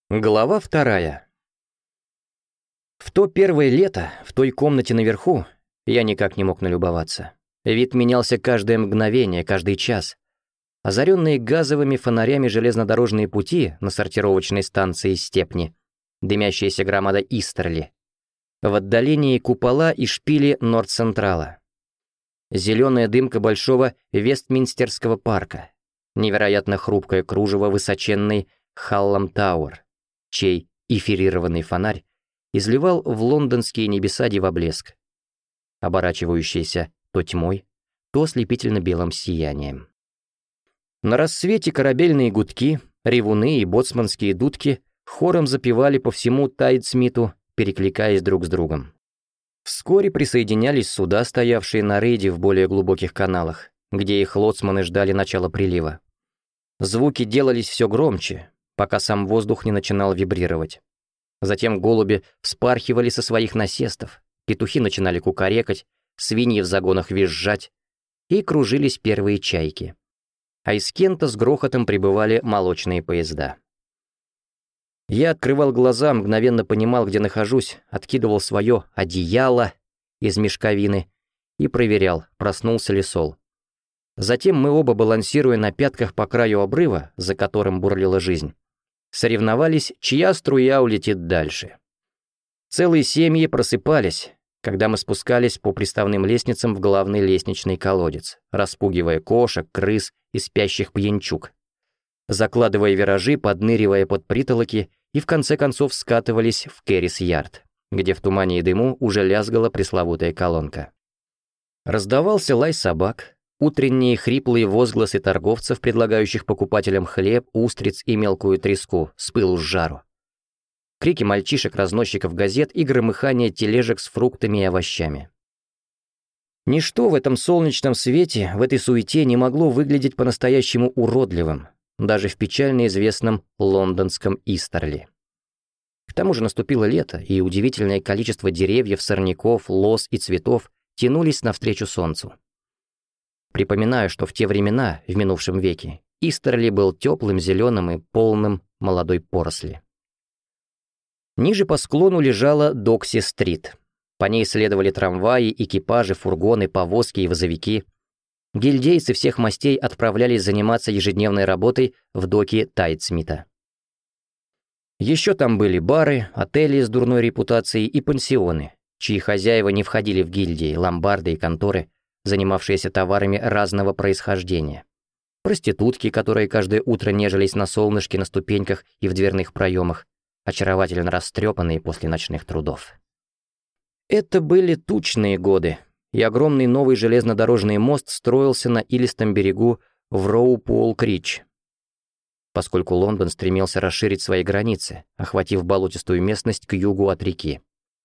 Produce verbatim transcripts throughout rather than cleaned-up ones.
Глава вторая. В то первое лето, в той комнате наверху, я никак не мог налюбоваться. Вид менялся каждое мгновение, каждый час. Озаренные газовыми фонарями железнодорожные пути на сортировочной станции Степни, дымящаяся громада Истерли. В отдалении купола и шпили Норд-Централа. Зеленая дымка большого Вестминстерского парка. Невероятно хрупкое кружево высоченной Халлам Тауэр, чей эфирированный фонарь изливал в лондонские небеса дивоблеск, оборачивающийся то тьмой, то ослепительно-белым сиянием. На рассвете корабельные гудки, ревуны и боцманские дудки хором запевали по всему Тайдсмиту, перекликаясь друг с другом. Вскоре присоединялись суда, стоявшие на рейде в более глубоких каналах, где их лоцманы ждали начала прилива. Звуки делались все громче, пока сам воздух не начинал вибрировать. Затем голуби вспархивали со своих насестов, петухи начинали кукарекать, свиньи в загонах визжать, и кружились первые чайки. А из Кента с грохотом прибывали молочные поезда. Я открывал глаза, мгновенно понимал, где нахожусь, откидывал свое одеяло из мешковины и проверял, проснулся ли Сол. Затем мы оба, балансируя на пятках по краю обрыва, за которым бурлила жизнь, соревновались, чья струя улетит дальше. Целые семьи просыпались, когда мы спускались по приставным лестницам в главный лестничный колодец, распугивая кошек, крыс и спящих пьянчуг, закладывая виражи, подныривая под притолоки и в конце концов скатывались в Керрис-Ярд, где в тумане и дыму уже лязгала пресловутая колонка. Раздавался лай собак, утренние хриплые возгласы торговцев, предлагающих покупателям хлеб, устриц и мелкую треску, с пылу с жару. Крики мальчишек-разносчиков газет и громыхание тележек с фруктами и овощами. Ничто в этом солнечном свете, в этой суете не могло выглядеть по-настоящему уродливым, даже в печально известном лондонском Истерли. К тому же наступило лето, и удивительное количество деревьев, сорняков, лоз и цветов тянулись навстречу солнцу. Припоминаю, что в те времена, в минувшем веке, Истерли был теплым, зеленым и полным молодой поросли. Ниже по склону лежала Докси-стрит. По ней следовали трамваи, экипажи, фургоны, повозки и вазовики. Гильдейцы всех мастей отправлялись заниматься ежедневной работой в доке Тайдсмита. Еще там были бары, отели с дурной репутацией и пансионы, чьи хозяева не входили в гильдии, ломбарды и конторы, занимавшиеся товарами разного происхождения. Проститутки, которые каждое утро нежились на солнышке на ступеньках и в дверных проемах, очаровательно растрепанные после ночных трудов. Это были тучные годы, и огромный новый железнодорожный мост строился на илистом берегу в Роупуолл-Крич, поскольку Лондон стремился расширить свои границы, охватив болотистую местность к югу от реки.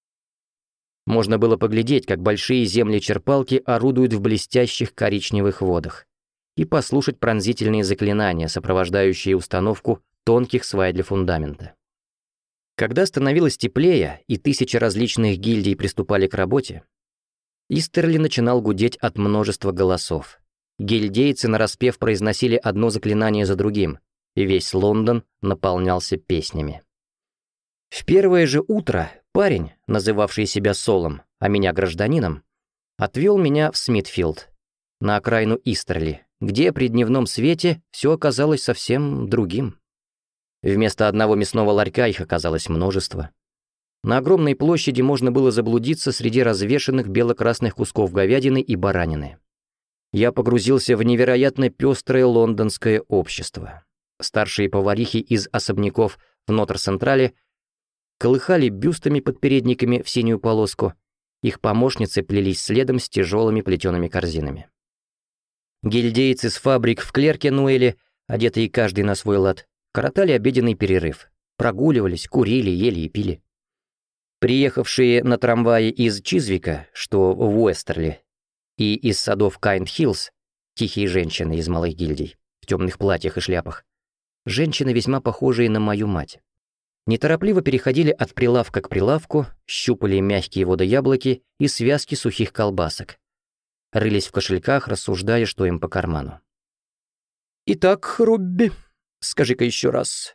Можно было поглядеть, как большие земли-черпалки орудуют в блестящих коричневых водах, и послушать пронзительные заклинания, сопровождающие установку тонких свай для фундамента. Когда становилось теплее и тысячи различных гильдий приступали к работе, Истерли начинал гудеть от множества голосов. Гильдейцы нараспев произносили одно заклинание за другим, и весь Лондон наполнялся песнями. В первое же утро парень, называвший себя Солом, а меня гражданином, отвел меня в Смитфилд, на окраину Истерли, где при дневном свете все оказалось совсем другим. Вместо одного мясного ларька их оказалось множество. На огромной площади можно было заблудиться среди развешанных бело-красных кусков говядины и баранины. Я погрузился в невероятно пестрое лондонское общество. Старшие поварихи из особняков в Нотр-Централе колыхали бюстами под передниками в синюю полоску, их помощницы плелись следом с тяжелыми плетеными корзинами. Гильдейцы с фабрик в Клеркенуэле, одетые каждый на свой лад, коротали обеденный перерыв, прогуливались, курили, ели и пили. Приехавшие на трамвае из Чизвика, что в Уэстерли, и из садов Кайнд-Хиллз, тихие женщины из малых гильдий, в темных платьях и шляпах, женщины, весьма похожие на мою мать, неторопливо переходили от прилавка к прилавку, щупали мягкие водояблоки и связки сухих колбасок, рылись в кошельках, рассуждая, что им по карману. «Итак, Робби, скажи-ка еще раз,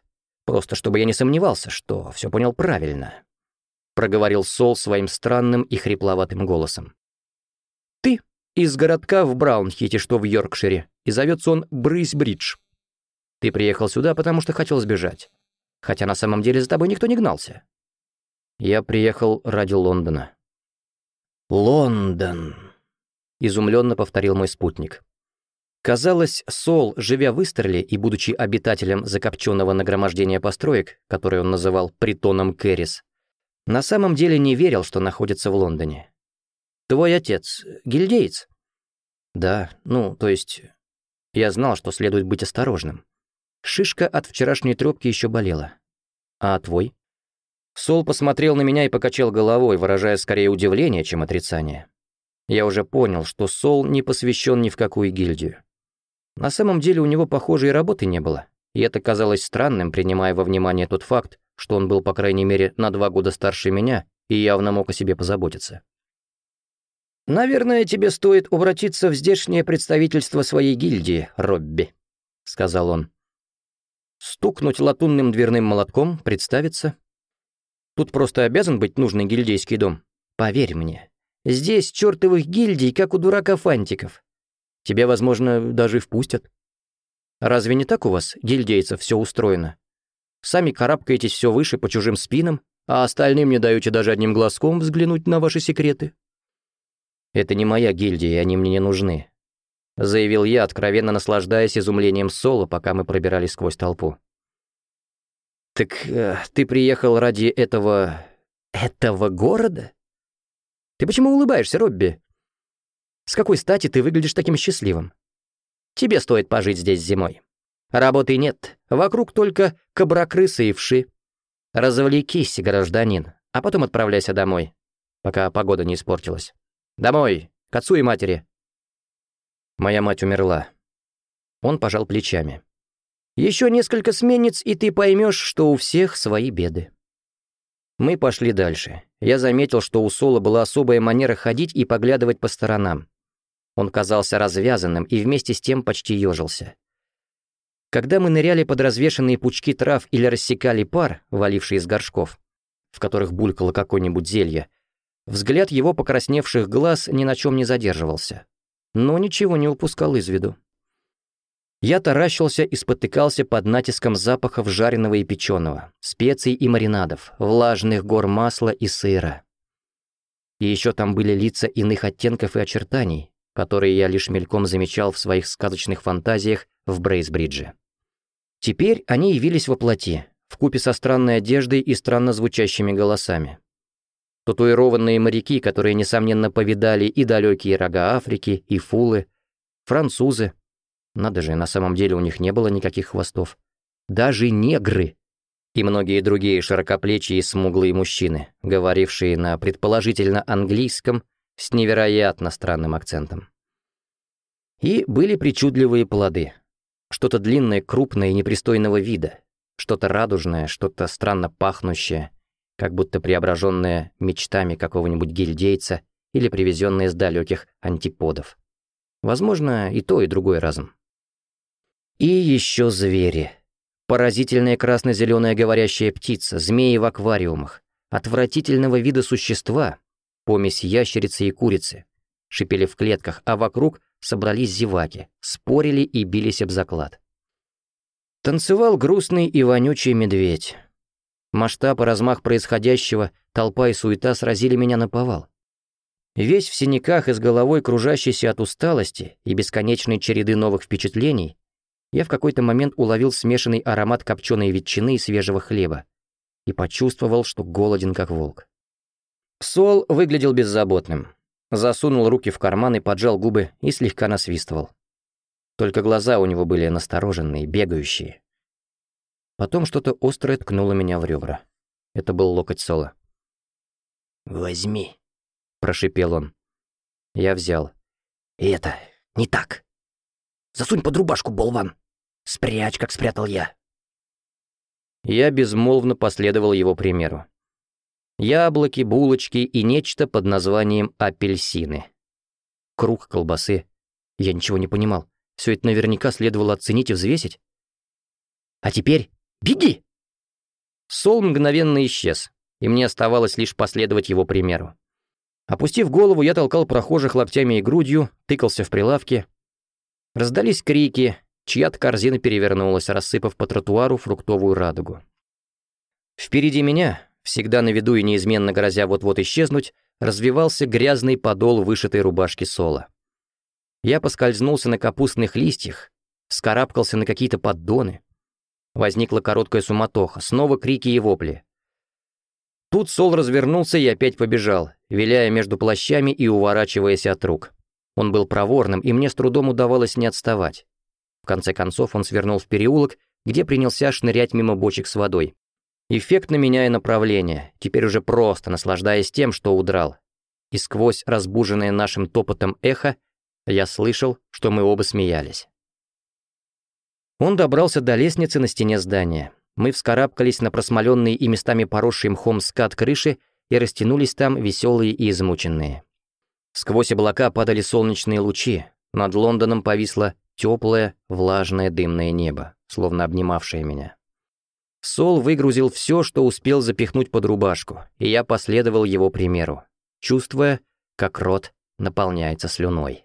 Просто чтобы я не сомневался, что все понял правильно», — проговорил Сол своим странным и хрипловатым голосом. «Ты из городка в Браунхите, что в Йоркшире, и зовется он Брейсбридж. Ты приехал сюда, потому что хотел сбежать, хотя на самом деле за тобой никто не гнался». «Я приехал ради Лондона». «Лондон», — изумленно повторил мой спутник. Казалось, Сол, живя в Истерле и будучи обитателем закопченного нагромождения построек, которое он называл «притоном Кэррис», на самом деле не верил, что находится в Лондоне. «Твой отец гильдеец?» «Да, ну, то есть...» Я знал, что следует быть осторожным. Шишка от вчерашней трёпки еще болела. «А твой?» Сол посмотрел на меня и покачал головой, выражая скорее удивление, чем отрицание. Я уже понял, что Сол не посвящен ни в какую гильдию. На самом деле у него, похоже, и работы не было, и это казалось странным, принимая во внимание тот факт, что он был, по крайней мере, на два года старше меня и явно мог о себе позаботиться. «Наверное, тебе стоит обратиться в здешнее представительство своей гильдии, Робби», — сказал он. «Стукнуть латунным дверным молотком, представиться. Тут просто обязан быть нужный гильдейский дом. Поверь мне, здесь чертовых гильдий, как у дурака фантиков. Тебя, возможно, даже и впустят. Разве не так у вас, гильдейцев, все устроено? Сами карабкаетесь все выше по чужим спинам, а остальным не даете даже одним глазком взглянуть на ваши секреты». «Это не моя гильдия, и они мне не нужны», — заявил я, откровенно наслаждаясь изумлением Соло, пока мы пробирались сквозь толпу. «Так э, ты приехал ради этого... этого города? Ты почему улыбаешься, Робби? С какой стати ты выглядишь таким счастливым? Тебе стоит пожить здесь зимой. Работы нет, вокруг только кобракрысы и вши. Развлекись, гражданин, а потом отправляйся домой, пока погода не испортилась. Домой, к отцу и матери». «Моя мать умерла». Он пожал плечами. «Еще несколько сменниц, и ты поймешь, что у всех свои беды». Мы пошли дальше. Я заметил, что у Соло была особая манера ходить и поглядывать по сторонам. Он казался развязанным и вместе с тем почти ежился. Когда мы ныряли под развешанные пучки трав или рассекали пар, валивший из горшков, в которых булькало какое-нибудь зелье, взгляд его покрасневших глаз ни на чем не задерживался, но ничего не упускал из виду. Я таращился и спотыкался под натиском запахов жареного и печеного, специй и маринадов, влажных гор масла и сыра. И еще там были лица иных оттенков и очертаний, которые я лишь мельком замечал в своих сказочных фантазиях в Брейсбридже. Теперь они явились во плоти, вкупе со странной одеждой и странно звучащими голосами. Татуированные моряки, которые, несомненно, повидали и далекие рога Африки, и фулы, французы. Надо же, на самом деле у них не было никаких хвостов. Даже негры. И многие другие широкоплечие и смуглые мужчины, говорившие на предположительно английском с невероятно странным акцентом. И были причудливые плоды. Что-то длинное, крупное и непристойного вида. Что-то радужное, что-то странно пахнущее, как будто преображенное мечтами какого-нибудь гильдейца или привезенное с далеких антиподов. Возможно, и то, и другое разом. И еще звери. Поразительная красно-зеленая говорящая птица, змеи в аквариумах, отвратительного вида существа, помесь ящерицы и курицы, шипели в клетках, а вокруг собрались зеваки, спорили и бились об заклад. Танцевал грустный и вонючий медведь. Масштаб и размах происходящего, толпа и суета сразили меня наповал. Весь в синяках и с головой кружащийся от усталости и бесконечной череды новых впечатлений, я в какой-то момент уловил смешанный аромат копченой ветчины и свежего хлеба и почувствовал, что голоден как волк. Сол выглядел беззаботным, засунул руки в карман и поджал губы и слегка насвистывал. Только глаза у него были настороженные, бегающие. Потом что-то острое ткнуло меня в ребра. Это был локоть Сола. «Возьми», — прошипел он. Я взял. «И это не так. Засунь под рубашку, болван. Спрячь, как спрятал я». Я безмолвно последовал его примеру. Яблоки, булочки и нечто под названием апельсины. Круг колбасы. Я ничего не понимал. Все это наверняка следовало оценить и взвесить. «А теперь беги!» Сол мгновенно исчез, и мне оставалось лишь последовать его примеру. Опустив голову, я толкал прохожих локтями и грудью, тыкался в прилавки. Раздались крики, чья-то корзина перевернулась, рассыпав по тротуару фруктовую радугу. Впереди меня, всегда на виду и неизменно грозя вот-вот исчезнуть, развивался грязный подол вышитой рубашки Сола. Я поскользнулся на капустных листьях, вскарабкался на какие-то поддоны. Возникла короткая суматоха, снова крики и вопли. Тут Сол развернулся и опять побежал, виляя между плащами и уворачиваясь от рук. Он был проворным, и мне с трудом удавалось не отставать. В конце концов он свернул в переулок, где принялся шнырять мимо бочек с водой. Эффектно меняя направление, теперь уже просто наслаждаясь тем, что удрал. И сквозь разбуженное нашим топотом эхо я слышал, что мы оба смеялись. Он добрался до лестницы на стене здания. Мы вскарабкались на просмоленный и местами поросший мхом скат крыши и растянулись там веселые и измученные. Сквозь облака падали солнечные лучи, над Лондоном повисло теплое, влажное дымное небо, словно обнимавшее меня. Сол выгрузил все, что успел запихнуть под рубашку, и я последовал его примеру, чувствуя, как рот наполняется слюной.